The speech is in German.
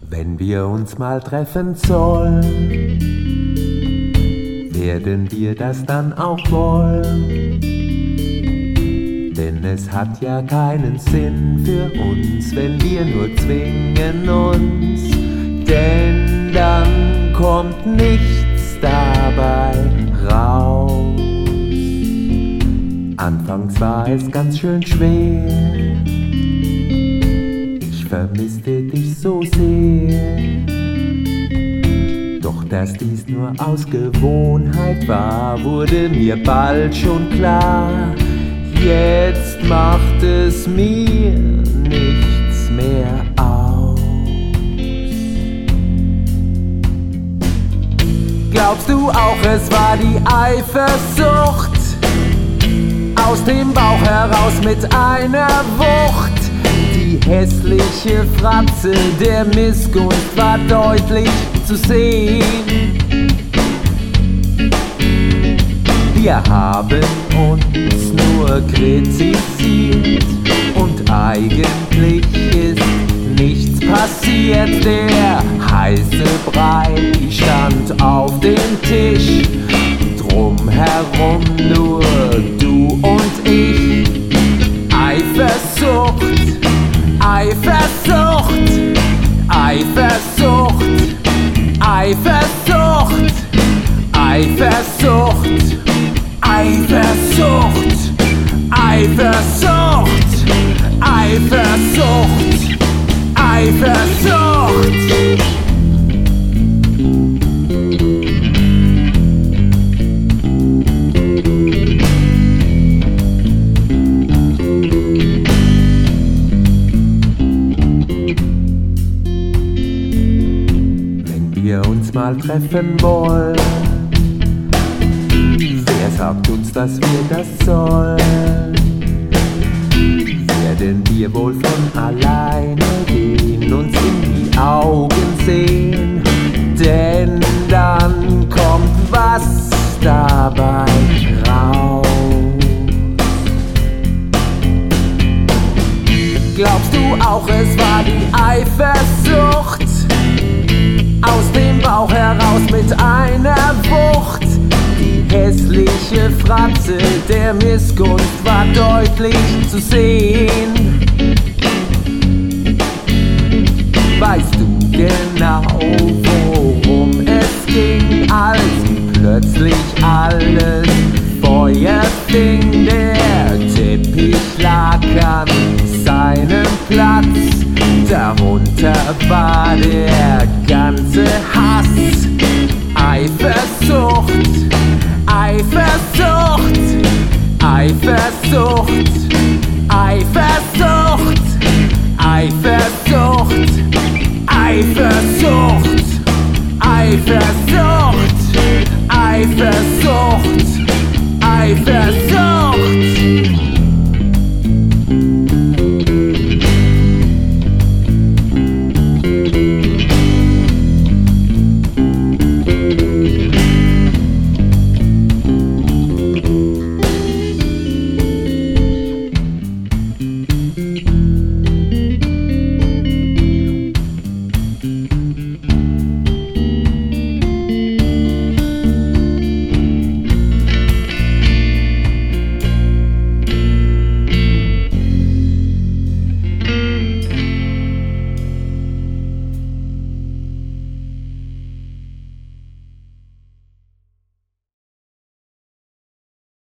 Wenn wir uns mal treffen sollen, werden wir das dann auch wollen? Denn es hat ja keinen Sinn für uns, wenn wir nur zwingen uns. Denn dann kommt nichts dabei raus. Anfangs war es ganz schön schwer, ich vermisste dich so sehr. Doch dass dies nur aus Gewohnheit war, wurde mir bald schon klar. Jetzt macht es mir nichts mehr aus. Glaubst du auch, es war die Eifersucht? Aus dem Bauch heraus mit einer Wucht. Die hässliche Fratze der Missgunst war deutlich zu sehen. Wir haben uns nur kritisiert und eigentlich ist nichts passiert. Der heiße Brei stand auf dem Tisch, drumherum nur du und ich. Eifersucht, Eifersucht, Eifersucht, Eifersucht, Eifersucht, Eifersucht, Eifersucht, Eifersucht, Eifersucht. Wenn wir uns mal treffen wollen, wer sagt uns, dass wir das sollen? Werden wir wohl von alleine gehen, uns in die Augen sehen? Denn dann kommt was dabei raus. Glaubst du auch, es war die Eifersucht? Aus dem Bauch heraus mit einer Wucht. Die hässliche Fratze der Missgunst war deutlich zu sehen. Weißt du genau, worum es ging, als plötzlich alles Feuer fing? Der Teppich lag an seinem Platz, darunter war der ganze Hass. Eifersucht, Eifersucht, Eifersucht, Eifersucht, Eifersucht.